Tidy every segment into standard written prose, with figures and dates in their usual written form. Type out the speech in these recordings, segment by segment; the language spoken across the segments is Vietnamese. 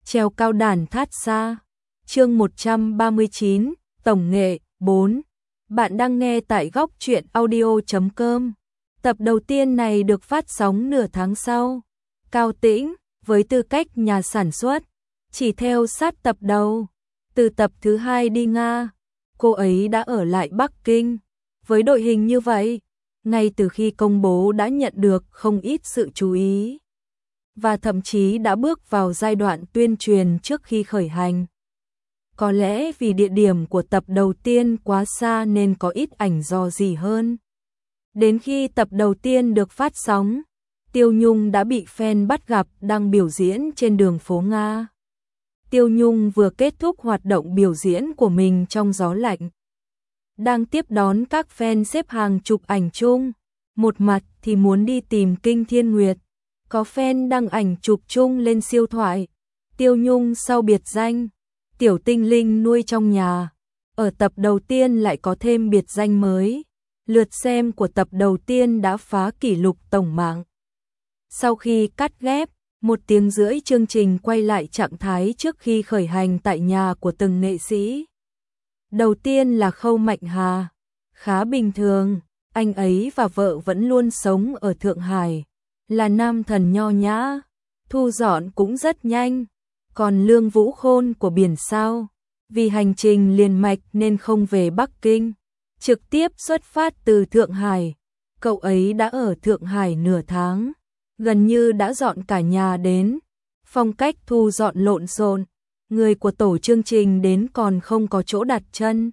Treo cao đàn thát xa. Chương 139, Tổng nghệ 4. Bạn đang nghe tại góc truyện audio.com. Tập đầu tiên này được phát sóng nửa tháng sau. Cao Tĩnh, với tư cách nhà sản xuất, chỉ theo sát tập đầu. Từ tập thứ 2 đi Nga, cô ấy đã ở lại Bắc Kinh. Với đội hình như vậy, ngay từ khi công bố đã nhận được không ít sự chú ý. Và thậm chí đã bước vào giai đoạn tuyên truyền trước khi khởi hành. Có lẽ vì địa điểm của tập đầu tiên quá xa nên có ít ảnh dò gì hơn. Đến khi tập đầu tiên được phát sóng, Tiêu Nhung đã bị fan bắt gặp đang biểu diễn trên đường phố Nga. Tiêu Nhung vừa kết thúc hoạt động biểu diễn của mình trong gió lạnh, đang tiếp đón các fan xếp hàng chụp ảnh chung. Một mặt thì muốn đi tìm Kinh Thiên Nguyệt, có fan đăng ảnh chụp chung lên siêu thoại. Tiêu Nhung sau biệt danh Tiểu Tinh Linh nuôi trong nhà, ở tập đầu tiên lại có thêm biệt danh mới. Lượt xem của tập đầu tiên đã phá kỷ lục tổng mạng. Sau khi cắt ghép, 1 tiếng rưỡi chương trình quay lại trạng thái trước khi khởi hành tại nhà của từng nghệ sĩ. Đầu tiên là Khâu Mạnh Hà, khá bình thường, anh ấy và vợ vẫn luôn sống ở Thượng Hải, là nam thần nho nhã, thu dọn cũng rất nhanh. Còn Lương Vũ Khôn của Biển Sao, vì hành trình liền mạch nên không về Bắc Kinh, trực tiếp xuất phát từ Thượng Hải. Cậu ấy đã ở Thượng Hải nửa tháng, gần như đã dọn cả nhà đến. Phong cách thu dọn lộn xộn, người của tổ chương trình đến còn không có chỗ đặt chân.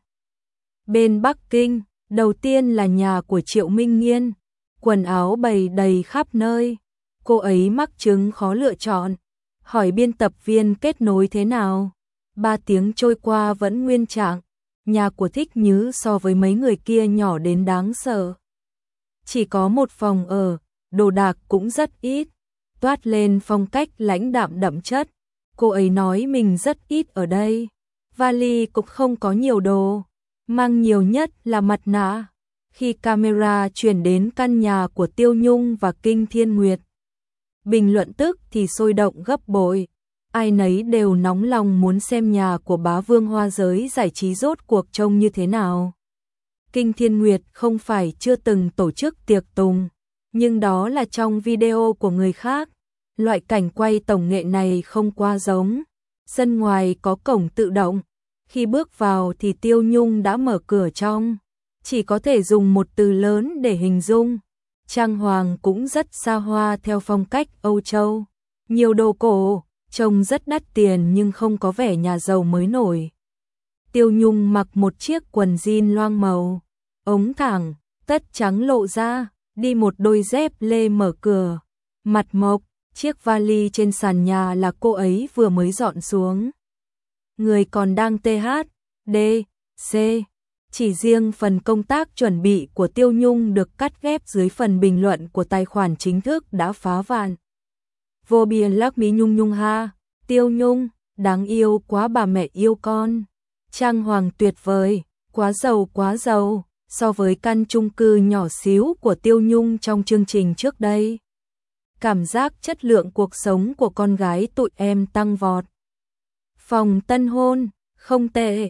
Bên Bắc Kinh, đầu tiên là nhà của Triệu Minh Nghiên, quần áo bày đầy khắp nơi. Cô ấy mắc chứng khó lựa chọn, hỏi biên tập viên kết nối thế nào. 3 tiếng trôi qua vẫn nguyên trạng. Nhà của Thích Nhứ so với mấy người kia nhỏ đến đáng sợ. Chỉ có 1 phòng ở, đồ đạc cũng rất ít, toát lên phong cách lãnh đạm đậm chất. Cô ấy nói mình rất ít ở đây. Vali cũng không có nhiều đồ, mang nhiều nhất là mặt nạ. Khi camera chuyển đến căn nhà của Tiêu Nhung và Kinh Thiên Nguyệt, bình luận tức thì sôi động gấp bội. Ai nấy đều nóng lòng muốn xem nhà của bá vương hoa giới giải trí rốt cuộc trông như thế nào. Kinh Thiên Nguyệt không phải chưa từng tổ chức tiệc tùng, nhưng đó là trong video của người khác. Loại cảnh quay tổng nghệ này không quá giống. Sân ngoài có cổng tự động. Khi bước vào thì Tiêu Nhung đã mở cửa trong. Chỉ có thể dùng một từ lớn để hình dung. Trang hoàng cũng rất xa hoa theo phong cách Âu Châu. Nhiều đồ cổ, trông rất đắt tiền nhưng không có vẻ nhà giàu mới nổi. Tiêu Nhung mặc một chiếc quần jean loang màu, ống thẳng, tất trắng lộ ra, đi một đôi dép lê mở cửa. Mặt mộc, chiếc vali trên sàn nhà là cô ấy vừa mới dọn xuống. Người còn đang THD, C. Chỉ riêng phần công tác chuẩn bị của Tiêu Nhung được cắt ghép dưới phần bình luận của tài khoản chính thức đã phá vạn. Vô biên lắc mí Nhung Nhung ha, Tiêu Nhung, đáng yêu quá bà mẹ yêu con. Trang hoàng tuyệt vời, quá giàu, so với căn chung cư nhỏ xíu của Tiêu Nhung trong chương trình trước đây. Cảm giác chất lượng cuộc sống của con gái tụi em tăng vọt. Phòng tân hôn, không tệ,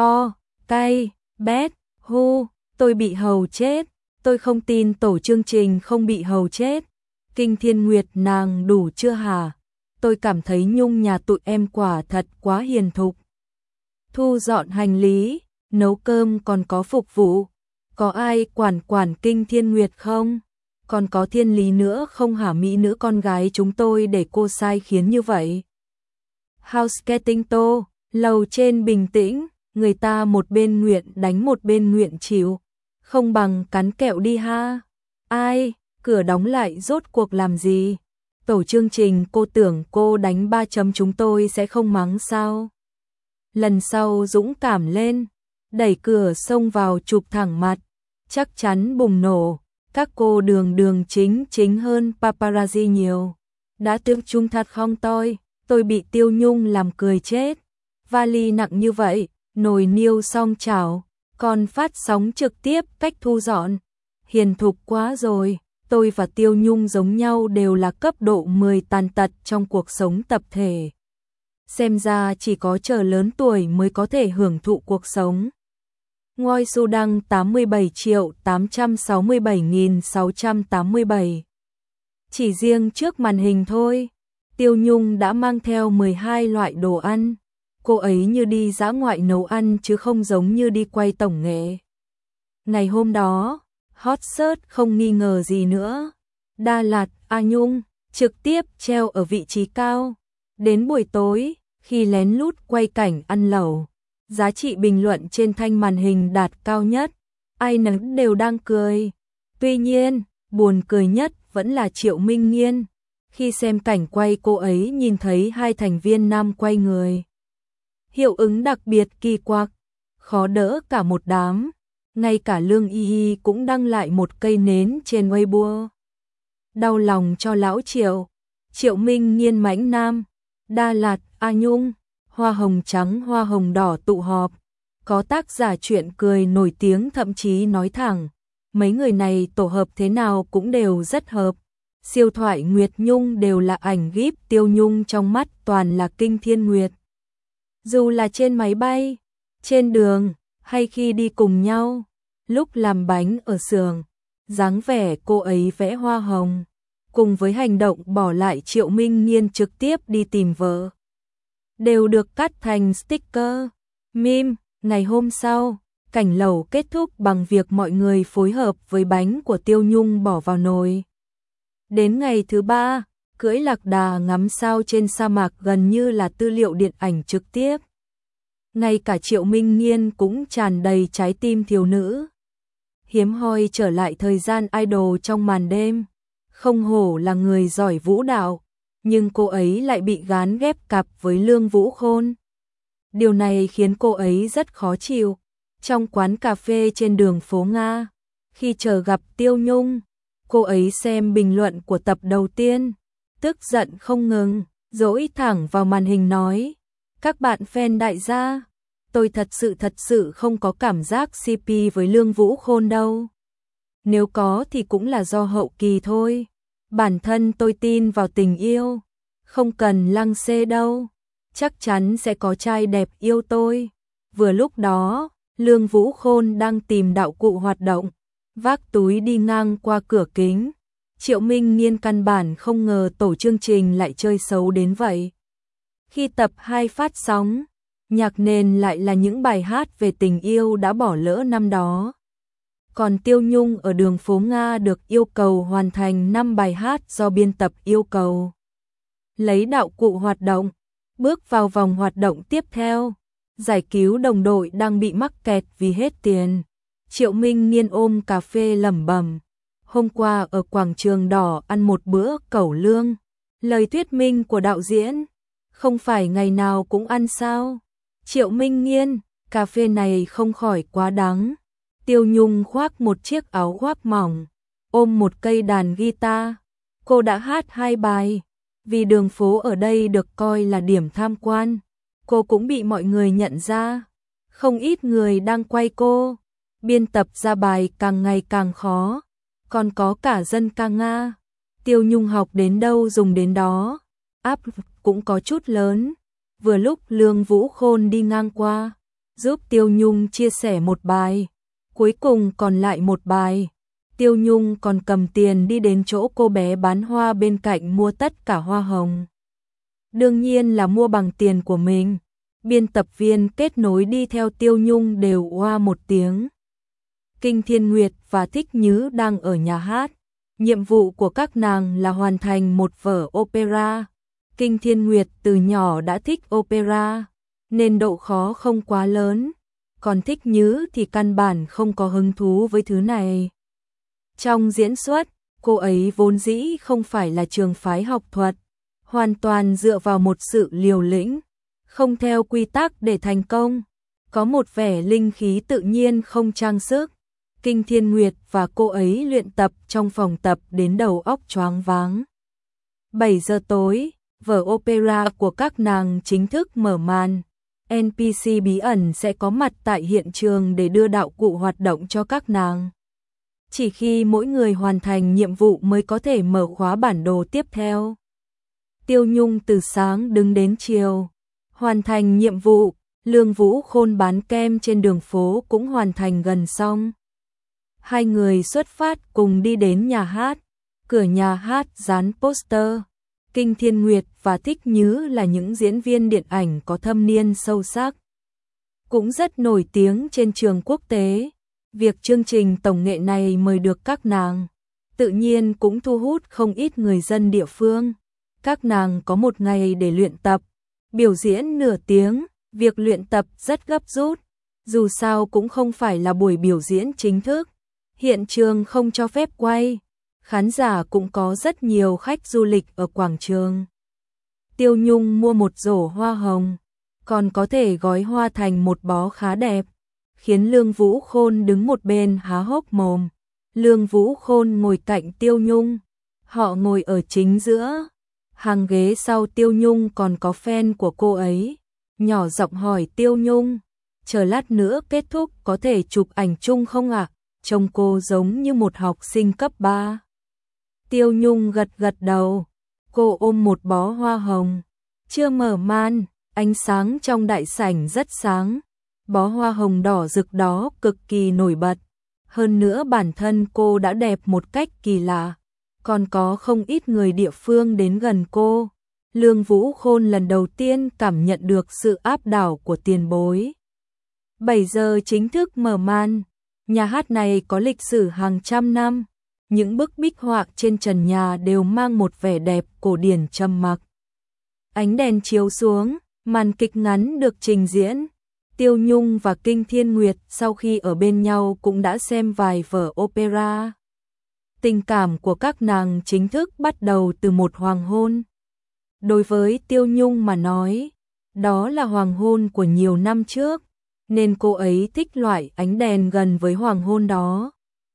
cay, bét, hu, tôi bị hầu chết, tôi không tin tổ chương trình không bị hầu chết. Kinh Thiên Nguyệt nàng đủ chưa hả? Tôi cảm thấy Nhung nhà tụi em quả thật quá hiền thục. Thu dọn hành lý, nấu cơm còn có phục vụ. Có ai quản Kinh Thiên Nguyệt không? Còn có Thiên Lý nữa không hả? Mỹ nữ con gái chúng tôi để cô sai khiến như vậy. Housekeeping Tô, lầu trên bình tĩnh, người ta một bên nguyện đánh một bên nguyện chịu. Không bằng cắn kẹo đi ha. Ai? Cửa đóng lại rốt cuộc làm gì? Tổ chương trình cô tưởng cô đánh 3 chấm chúng tôi sẽ không mắng sao? Lần sau dũng cảm lên, đẩy cửa xông vào chụp thẳng mặt, chắc chắn bùng nổ. Các cô đường chính hơn paparazzi nhiều. Đã tương trung thật không tôi bị Tiêu Nhung làm cười chết. Vali nặng như vậy, nồi niêu xong chảo, còn phát sóng trực tiếp cách thu dọn. Hiền thục quá rồi. Tôi và Tiêu Nhung giống nhau đều là cấp độ 10 tàn tật trong cuộc sống tập thể. xem ra chỉ có chờ lớn tuổi mới có thể hưởng thụ cuộc sống. Ngôi Su Đăng 87.867.687. Chỉ riêng trước màn hình thôi, Tiêu Nhung đã mang theo 12 loại đồ ăn. Cô ấy như đi dã ngoại nấu ăn chứ không giống như đi quay tổng nghệ. Ngày hôm đó, hot search không nghi ngờ gì nữa. Đà Lạt, A Nhung, trực tiếp treo ở vị trí cao. Đến buổi tối, khi lén lút quay cảnh ăn lẩu, giá trị bình luận trên thanh màn hình đạt cao nhất. Ai nấy đều đang cười. Tuy nhiên, buồn cười nhất vẫn là Triệu Minh Nghiên. Khi xem cảnh quay cô ấy nhìn thấy hai thành viên nam quay người. Hiệu ứng đặc biệt kỳ quặc, khó đỡ cả một đám. Ngay cả Lương Y Y cũng đăng lại một cây nến trên Weibo. Đau lòng cho lão Triệu. Triệu Minh Nghiên mãnh nam, Đà Lạt, A Nhung, hoa hồng trắng hoa hồng đỏ tụ họp. Có tác giả truyện cười nổi tiếng thậm chí nói thẳng, mấy người này tổ hợp thế nào cũng đều rất hợp. Siêu thoại Nguyệt Nhung đều là ảnh gíp Tiêu Nhung trong mắt toàn là kinh thiên nguyệt. Dù là trên máy bay, trên đường, hay khi đi cùng nhau, lúc làm bánh ở xưởng, dáng vẻ cô ấy vẽ hoa hồng, cùng với hành động bỏ lại Triệu Minh Nghiên trực tiếp đi tìm vợ, đều được cắt thành sticker, meme. Ngày hôm sau, cảnh lẩu kết thúc bằng việc mọi người phối hợp với bánh của Tiêu Nhung bỏ vào nồi. Đến ngày thứ ba, cưỡi lạc đà ngắm sao trên sa mạc gần như là tư liệu điện ảnh trực tiếp. Ngay cả Triệu Minh Nghiên cũng tràn đầy trái tim thiếu nữ. Hiếm hoi trở lại thời gian idol trong màn đêm. Không hổ là người giỏi vũ đạo, nhưng cô ấy lại bị gán ghép cặp với Lương Vũ Khôn. Điều này khiến cô ấy rất khó chịu. Trong quán cà phê trên đường phố Nga, khi chờ gặp Tiêu Nhung, cô ấy xem bình luận của tập đầu tiên, tức giận không ngừng, dỗi thẳng vào màn hình nói: các bạn fan đại gia, tôi thật sự không có cảm giác CP với Lương Vũ Khôn đâu. Nếu có thì cũng là do hậu kỳ thôi. Bản thân tôi tin vào tình yêu, không cần lăng xê đâu. Chắc chắn sẽ có trai đẹp yêu tôi. Vừa lúc đó, Lương Vũ Khôn đang tìm đạo cụ hoạt động, vác túi đi ngang qua cửa kính. Triệu Minh Nghiên căn bản không ngờ tổ chương trình lại chơi xấu đến vậy. Khi tập 2 phát sóng, nhạc nền lại là những bài hát về tình yêu đã bỏ lỡ năm đó. Còn Tiêu Nhung ở đường phố Nga được yêu cầu hoàn thành 5 bài hát do biên tập yêu cầu. Lấy đạo cụ hoạt động, bước vào vòng hoạt động tiếp theo, giải cứu đồng đội đang bị mắc kẹt vì hết tiền. Triệu Minh Nghiên ôm cà phê lẩm bẩm: hôm qua ở quảng trường đỏ ăn một bữa cẩu lương. Lời thuyết minh của đạo diễn, không phải ngày nào cũng ăn sao? Triệu Minh Nghiên, cà phê này không khỏi quá đắng. Tiêu Nhung khoác một chiếc áo khoác mỏng, ôm một cây đàn guitar. Cô đã hát 2 bài. Vì đường phố ở đây được coi là điểm tham quan, cô cũng bị mọi người nhận ra. Không ít người đang quay cô. Biên tập ra bài càng ngày càng khó. Còn có cả dân ca Nga. Tiêu Nhung học đến đâu dùng đến đó. Áp cũng có chút lớn. Vừa lúc Lương Vũ Khôn đi ngang qua, giúp Tiêu Nhung chia sẻ một bài. Cuối cùng còn lại một bài. Tiêu Nhung còn cầm tiền đi đến chỗ cô bé bán hoa bên cạnh mua tất cả hoa hồng. Đương nhiên là mua bằng tiền của mình. Biên tập viên kết nối đi theo Tiêu Nhung đều oa một tiếng. Kinh Thiên Nguyệt và Thích Nhứ đang ở nhà hát. Nhiệm vụ của các nàng là hoàn thành một vở opera. Kinh Thiên Nguyệt từ nhỏ đã thích opera, nên độ khó không quá lớn. Còn Thích Nhứ thì căn bản không có hứng thú với thứ này. Trong diễn xuất, cô ấy vốn dĩ không phải là trường phái học thuật, hoàn toàn dựa vào một sự liều lĩnh, không theo quy tắc để thành công, có một vẻ linh khí tự nhiên không trang sức. Kinh Thiên Nguyệt và cô ấy luyện tập trong phòng tập đến đầu óc choáng váng. 7 giờ tối, vở opera của các nàng chính thức mở màn. NPC bí ẩn sẽ có mặt tại hiện trường để đưa đạo cụ hoạt động cho các nàng. Chỉ khi mỗi người hoàn thành nhiệm vụ mới có thể mở khóa bản đồ tiếp theo. Tiêu Nhung từ sáng đứng đến chiều, Hoàn thành nhiệm vụ, Lương Vũ Khôn bán kem trên đường phố cũng hoàn thành gần xong. Hai người xuất phát cùng đi đến nhà hát. Cửa nhà hát dán poster. Kinh Thiên Nguyệt và Thích Nhứ là những diễn viên điện ảnh có thâm niên sâu sắc, cũng rất nổi tiếng trên trường quốc tế. Việc chương trình tổng nghệ này mời được các nàng, tự nhiên cũng thu hút không ít người dân địa phương. Các nàng có một ngày để luyện tập, biểu diễn nửa tiếng, việc luyện tập rất gấp rút, dù sao cũng không phải là buổi biểu diễn chính thức. Hiện trường không cho phép quay, khán giả cũng có rất nhiều khách du lịch ở quảng trường. Tiêu Nhung mua một rổ hoa hồng, còn có thể gói hoa thành một bó khá đẹp, khiến Lương Vũ Khôn đứng một bên há hốc mồm. Lương Vũ Khôn ngồi cạnh Tiêu Nhung, họ ngồi ở chính giữa. Hàng ghế sau Tiêu Nhung còn có fan của cô ấy, nhỏ giọng hỏi Tiêu Nhung, chờ lát nữa kết thúc có thể chụp ảnh chung không ạ? Trông cô giống như một học sinh cấp 3. Tiêu Nhung gật gật đầu, cô ôm một bó hoa hồng. Chưa mở màn, ánh sáng trong đại sảnh rất sáng, bó hoa hồng đỏ rực đó cực kỳ nổi bật. Hơn nữa bản thân cô đã đẹp một cách kỳ lạ, còn có không ít người địa phương đến gần cô. Lương Vũ Khôn lần đầu tiên cảm nhận được sự áp đảo của tiền bối. 7 giờ chính thức mở màn. Nhà hát này có lịch sử hàng trăm năm. Những bức bích họa trên trần nhà đều mang một vẻ đẹp cổ điển trầm mặc. Ánh đèn chiếu xuống, màn kịch ngắn được trình diễn. Tiêu Nhung và Kinh Thiên Nguyệt sau khi ở bên nhau cũng đã xem vài vở opera. Tình cảm của các nàng chính thức bắt đầu từ một hoàng hôn. Đối với Tiêu Nhung mà nói, đó là hoàng hôn của nhiều năm trước, nên cô ấy thích loại ánh đèn gần với hoàng hôn đó.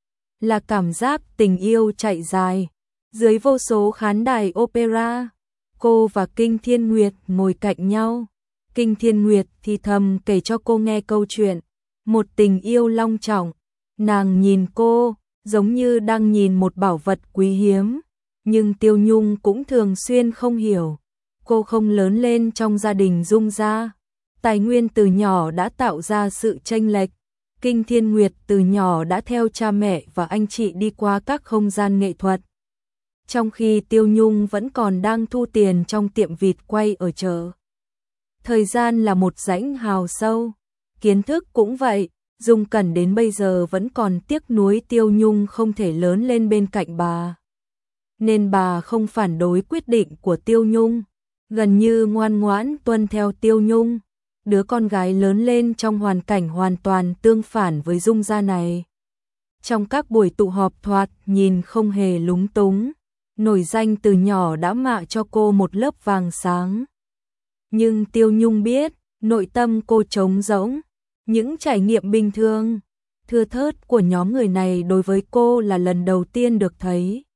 Là cảm giác tình yêu chạy dài. Dưới vô số khán đài opera, cô và Kinh Thiên Nguyệt ngồi cạnh nhau. Kinh Thiên Nguyệt thì thầm kể cho cô nghe câu chuyện, một tình yêu long trọng. Nàng nhìn cô, giống như đang nhìn một bảo vật quý hiếm. Nhưng Tiêu Nhung cũng thường xuyên không hiểu. Cô không lớn lên trong gia đình Dung gia. Tài nguyên từ nhỏ đã tạo ra sự chênh lệch. Kinh Thiên Nguyệt từ nhỏ đã theo cha mẹ và anh chị đi qua các không gian nghệ thuật. Trong khi Tiêu Nhung vẫn còn đang thu tiền trong tiệm vịt quay ở chợ. Thời gian là một rãnh hào sâu. Kiến thức cũng vậy, Dung Cẩn đến bây giờ vẫn còn tiếc nuối Tiêu Nhung không thể lớn lên bên cạnh bà. Nên bà không phản đối quyết định của Tiêu Nhung, gần như ngoan ngoãn tuân theo Tiêu Nhung. Đứa con gái lớn lên trong hoàn cảnh hoàn toàn tương phản với Dung gia này. Trong các buổi tụ họp thoạt nhìn không hề lúng túng, nổi danh từ nhỏ đã mạ cho cô một lớp vàng sáng. Nhưng Tiêu Nhung biết, nội tâm cô trống rỗng, những trải nghiệm bình thường, thưa thớt của nhóm người này đối với cô là lần đầu tiên được thấy.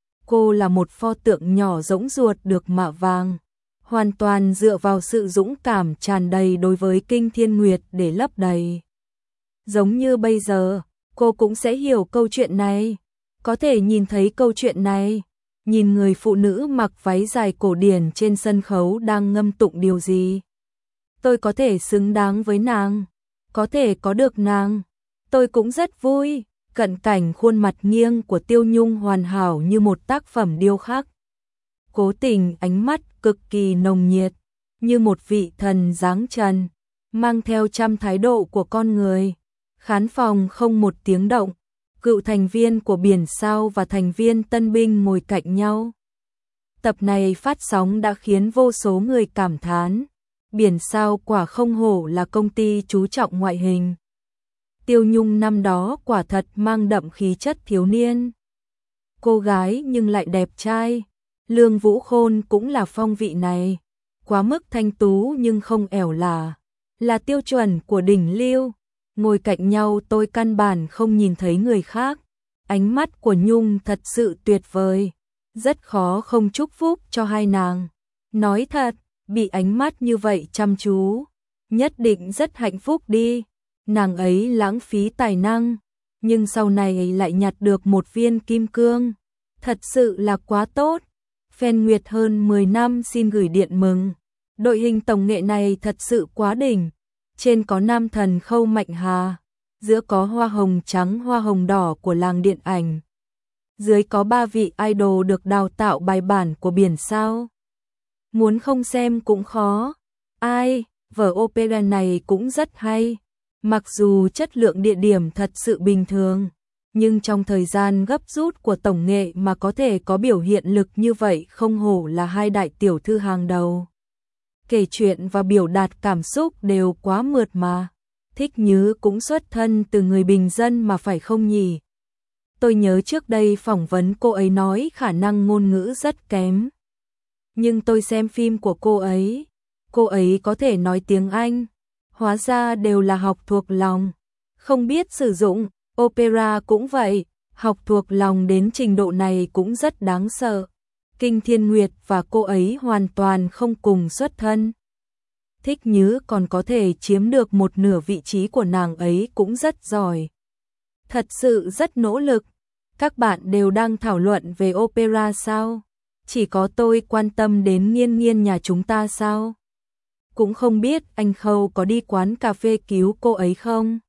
Cô là một pho tượng nhỏ rỗng ruột được mạ vàng, hoàn toàn dựa vào sự dũng cảm tràn đầy đối với Kinh Thiên Nguyệt để lấp đầy. Giống như bây giờ, cô cũng sẽ hiểu câu chuyện này, có thể nhìn thấy câu chuyện này, nhìn người phụ nữ mặc váy dài cổ điển trên sân khấu đang ngâm tụng điều gì. Tôi có thể xứng đáng với nàng, có thể có được nàng, tôi cũng rất vui. Cận cảnh khuôn mặt nghiêng của Tiêu Nhung hoàn hảo như một tác phẩm điêu khắc. Cố Tình ánh mắt cực kỳ nồng nhiệt, như một vị thần dáng trần, mang theo trăm thái độ của con người. Khán phòng không một tiếng động, cựu thành viên của Biển Sao và thành viên tân binh ngồi cạnh nhau. Tập này phát sóng đã khiến vô số người cảm thán, Biển Sao quả không hổ là công ty chú trọng ngoại hình. Tiêu Nhung năm đó quả thật mang đậm khí chất thiếu niên. Cô gái nhưng lại đẹp trai. Lương Vũ Khôn cũng là phong vị này. Quá mức thanh tú nhưng không ẻo là tiêu chuẩn của đỉnh lưu. Ngồi cạnh nhau tôi căn bản không nhìn thấy người khác. Ánh mắt của Nhung thật sự tuyệt vời. Rất khó không chúc phúc cho hai nàng. Nói thật, bị ánh mắt như vậy chăm chú, nhất định rất hạnh phúc đi. Nàng ấy lãng phí tài năng, nhưng sau này lại nhặt được một viên kim cương. Thật sự là quá tốt. Fan Nguyệt hơn 10 năm xin gửi điện mừng. Đội hình tổng nghệ này thật sự quá đỉnh. Trên có nam thần Khâu Mạnh Hà, giữa có hoa hồng trắng hoa hồng đỏ của làng điện ảnh. Dưới có 3 vị idol được đào tạo bài bản của biển sao. Muốn không xem cũng khó. Vở opera này cũng rất hay. Mặc dù chất lượng địa điểm thật sự bình thường, nhưng trong thời gian gấp rút của tổng nghệ mà có thể có biểu hiện lực như vậy không hổ là hai đại tiểu thư hàng đầu. Kể chuyện và biểu đạt cảm xúc đều quá mượt mà. Thích Như cũng xuất thân từ người bình dân mà phải không nhỉ? Tôi nhớ trước đây phỏng vấn cô ấy nói khả năng ngôn ngữ rất kém. Nhưng tôi xem phim của cô ấy có thể nói tiếng Anh. Hóa ra đều là học thuộc lòng, không biết sử dụng. Opera cũng vậy, học thuộc lòng đến trình độ này cũng rất đáng sợ. Kinh Thiên Nguyệt và cô ấy hoàn toàn không cùng xuất thân. Thích Như còn có thể chiếm được một nửa vị trí của nàng ấy cũng rất giỏi. Thật sự rất nỗ lực. Các bạn đều đang thảo luận về opera sao? Chỉ có tôi quan tâm đến Nghiên Nghiên nhà chúng ta sao? Cũng không biết anh Khâu có đi quán cà phê cứu cô ấy không?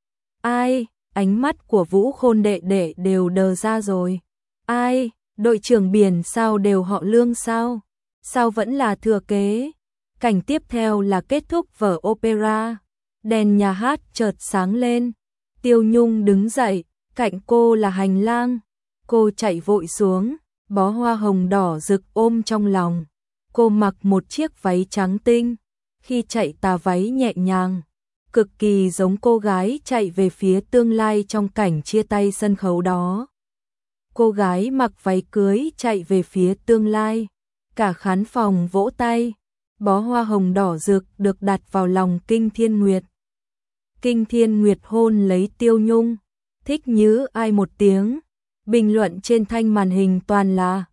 Ánh mắt của Vũ Khôn đệ đệ đều đờ ra rồi. Đội trưởng biển sao đều họ Lương sao? Sao vẫn là thừa kế? Cảnh tiếp theo là kết thúc vở opera. Đèn nhà hát chợt sáng lên. Tiêu Nhung đứng dậy, cạnh cô là hành lang. Cô chạy vội xuống, bó hoa hồng đỏ rực ôm trong lòng. Cô mặc một chiếc váy trắng tinh. Khi chạy tà váy nhẹ nhàng, cực kỳ giống cô gái chạy về phía tương lai trong cảnh chia tay sân khấu đó. Cô gái mặc váy cưới chạy về phía tương lai, cả khán phòng vỗ tay. Bó hoa hồng đỏ rực được đặt vào lòng Kinh Thiên Nguyệt. Kinh Thiên Nguyệt hôn lấy Tiêu Nhung. Thích Như ai một tiếng. Bình luận trên thanh màn hình toàn là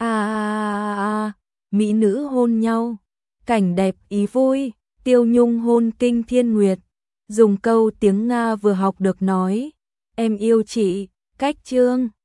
mỹ nữ hôn nhau. Cảnh đẹp ý vui. Tiêu Nhung hôn Kinh Thiên Nguyệt, dùng câu tiếng Nga vừa học được nói, em yêu chị, cách chương.